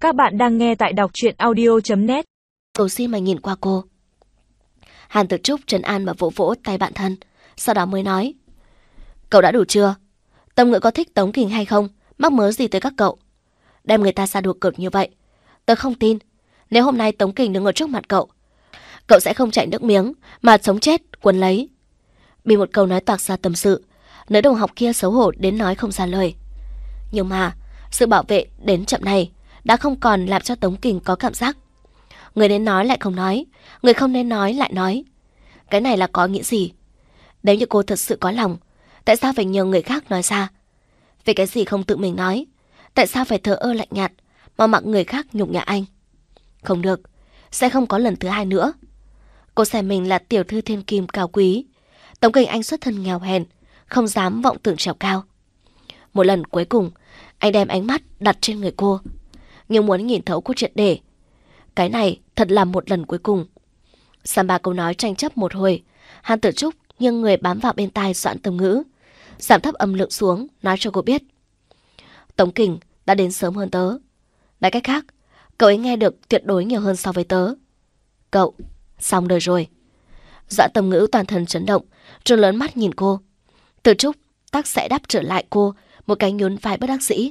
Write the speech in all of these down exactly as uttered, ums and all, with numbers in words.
Các bạn đang nghe tại đọc truyện audio chấm net. Cầu xin mà nhìn qua cô. Hàn Tử Trúc trấn an mà vỗ vỗ tay bạn thân, sau đó mới nói: Cậu đã đủ chưa? Tâm Ngữ có thích Tống Kình hay không? Mắc mớ gì tới các cậu? Đem người ta ra đùa cợt như vậy. Tớ không tin. Nếu hôm nay Tống Kình đứng ở trước mặt cậu, cậu sẽ không chảy nước miếng mà sống chết quấn lấy. Bị một câu nói toạc ra tâm sự, nữ đồng học kia xấu hổ đến nói không ra lời. Nhưng mà sự bảo vệ đến chậm này đã không còn làm cho Tống Kình có cảm giác người nên nói lại không nói, người không nên nói lại nói. Cái này là có nghĩa gì? Nếu như cô thật sự có lòng, tại sao phải nhờ người khác nói ra? Vì cái gì không tự mình nói? Tại sao phải thờ ơ lạnh nhạt mà mặc người khác nhục nhã anh? Không được, sẽ không có lần thứ hai nữa. Cô xem mình là tiểu thư thiên kim cao quý. Tống Kình anh xuất thân nghèo hèn, không dám vọng tưởng trèo cao. Một lần cuối cùng, anh đem ánh mắt đặt trên người cô, nhưng muốn nhìn thấu cô triệt để. Cái này thật là một lần cuối cùng. Sàm ba câu nói tranh chấp một hồi, Hàn Tử Trúc nghiêng người bám vào bên tai Doãn Tâm Ngữ, giảm thấp âm lượng xuống, nói cho cô biết: Tống Kình đã đến sớm hơn tớ. Nói cách khác, cậu ấy nghe được tuyệt đối nhiều hơn so với tớ. Cậu, xong đời rồi. Doãn Tâm Ngữ toàn thân chấn động, tròn lớn mắt nhìn cô. Tử Trúc tắc sẽ đáp trở lại cô một cái nhún vai bất đắc dĩ.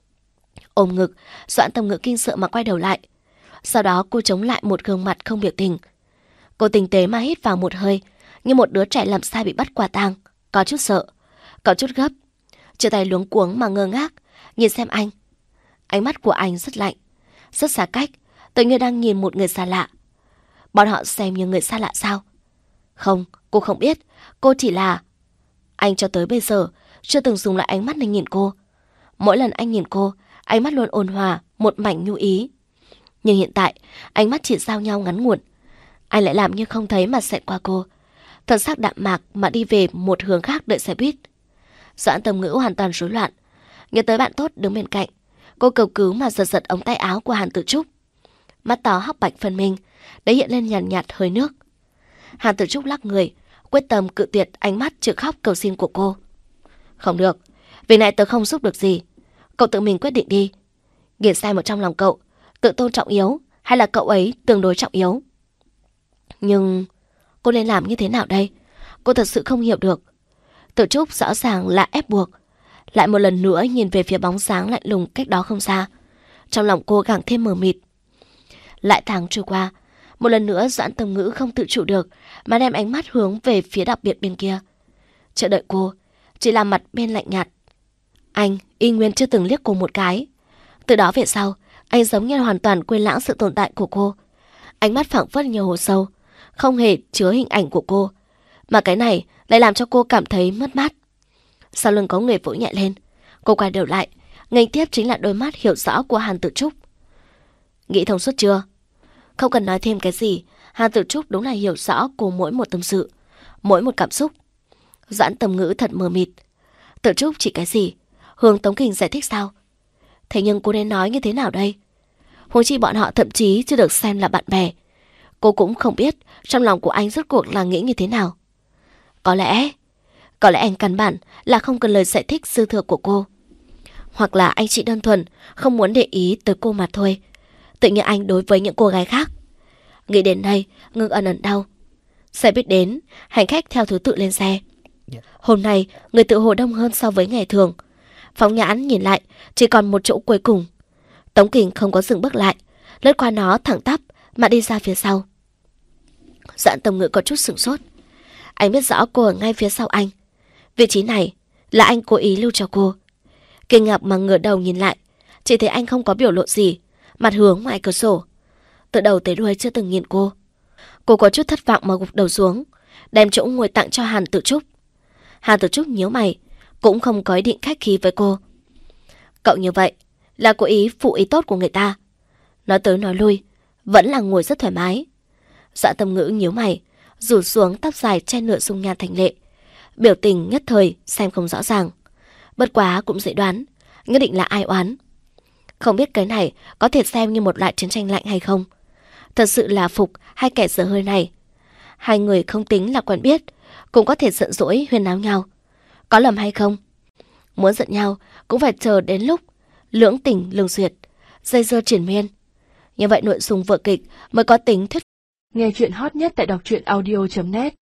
Ôm ngực, Doãn Tâm Ngữ kinh sợ mà quay đầu lại. Sau đó cô chống lại một gương mặt không biểu tình. Cô tinh tế mà hít vào một hơi, như một đứa trẻ làm sai bị bắt quả tang, có chút sợ, có chút gấp, chia tay luống cuống mà ngơ ngác nhìn xem anh. Ánh mắt của anh rất lạnh, rất xa cách, tự như đang nhìn một người xa lạ. Bọn họ xem như người xa lạ sao? Không, cô không biết, cô chỉ là... Anh cho tới bây giờ chưa từng dùng lại ánh mắt này nhìn cô. Mỗi lần anh nhìn cô, ánh mắt luôn ôn hòa, một mảnh nhu ý. Nhưng hiện tại, ánh mắt chỉ giao nhau ngắn ngủn. Anh lại làm như không thấy mà xẹt qua cô, thần sắc đạm mạc mà đi về một hướng khác đợi xe buýt. Doãn Tâm Ngữ hoàn toàn rối loạn. Nhớ tới bạn tốt đứng bên cạnh, cô cầu cứu mà giật giật ống tay áo của Hàn Tử Trúc. Mắt to hóc bạch phân minh, đấy hiện lên nhàn nhạt, nhạt hơi nước. Hàn Tử Trúc lắc người, quyết tâm cự tuyệt ánh mắt chực khóc cầu xin của cô. Không được, vì này tớ không giúp được gì. Cậu tự mình quyết định đi. Nghiền sai một trong lòng cậu, tự tôn trọng yếu hay là cậu ấy tương đối trọng yếu? Nhưng cô nên làm như thế nào đây? Cô thật sự không hiểu được. Tử Trúc rõ ràng là ép buộc. Lại một lần nữa nhìn về phía bóng dáng lạnh lùng cách đó không xa. Trong lòng cô càng thêm mờ mịt. Lại tháng trôi qua, một lần nữa Doãn Tâm Ngữ không tự chủ được mà đem ánh mắt hướng về phía đặc biệt bên kia. Chờ đợi cô chỉ là mặt bên lạnh nhạt. Anh y nguyên chưa từng liếc cô một cái. Từ đó về sau, anh giống như hoàn toàn quên lãng sự tồn tại của cô. Ánh mắt phảng phất nhiều hồ sâu, không hề chứa hình ảnh của cô. Mà cái này lại làm cho cô cảm thấy mất mát. Sau lưng có người vỗ nhẹ lên, cô quay đầu lại, nghênh tiếp chính là đôi mắt hiểu rõ của Hàn Tử Trúc. Nghĩ thông suốt chưa? Không cần nói thêm cái gì, Hàn Tử Trúc đúng là hiểu rõ cô mỗi một tâm sự, mỗi một cảm xúc. Doãn Tâm Ngữ thật mờ mịt. Tử Trúc chỉ cái gì? Hướng Tống Kình giải thích sao? Thế nhưng cô nên nói như thế nào đây? Huống chi bọn họ thậm chí chưa được xem là bạn bè. Cô cũng không biết trong lòng của anh rốt cuộc là nghĩ như thế nào. Có lẽ, có lẽ anh căn bản là không cần lời giải thích dư thừa của cô. Hoặc là anh chỉ đơn thuần không muốn để ý tới cô mà thôi. Tự như anh đối với những cô gái khác. Nghĩ đến đây, ngực ẩn ẩn đau. Xe buýt đến, hành khách theo thứ tự lên xe. Hôm nay, người tự hồ đông hơn so với ngày thường. Phóng nhãn nhìn lại, chỉ còn một chỗ cuối cùng. Tống Kình không có dừng bước lại, lướt qua nó thẳng tắp mà đi ra phía sau. Doãn Tâm Ngữ có chút sửng sốt. Anh biết rõ cô ở ngay phía sau anh. Vị trí này là anh cố ý lưu cho cô. Kinh ngạc mà ngửa đầu nhìn lại, chỉ thấy anh không có biểu lộ gì, mặt hướng ngoài cửa sổ. Từ đầu tới đuôi chưa từng nhìn cô. Cô có chút thất vọng mà gục đầu xuống, đem chỗ ngồi tặng cho Hàn Tử Trúc. Hàn Tử Trúc nhíu mày, cũng không có ý định khách khí với cô. Cậu như vậy là cố ý phụ ý tốt của người ta. Nói tới nói lui, vẫn là ngồi rất thoải mái. Doãn Tâm Ngữ nhíu mày, rủ xuống tóc dài che nửa dung nhan thành lệ. Biểu tình nhất thời xem không rõ ràng. Bất quá cũng dễ đoán, nhất định là ai oán. Không biết cái này có thể xem như một loại chiến tranh lạnh hay không. Thật sự là Phục hay kẻ dở hơi này. Hai người không tính là quen biết, cũng có thể giận dỗi huyên náo nhau. Có lầm hay không? Muốn giận nhau cũng phải chờ đến lúc lưỡng tình lương duyệt, dây dưa triển miên. Như vậy nội dung vở kịch mới có tính thuyết. Nghe chuyện hot nhất tại đọc truyện audio chấm net.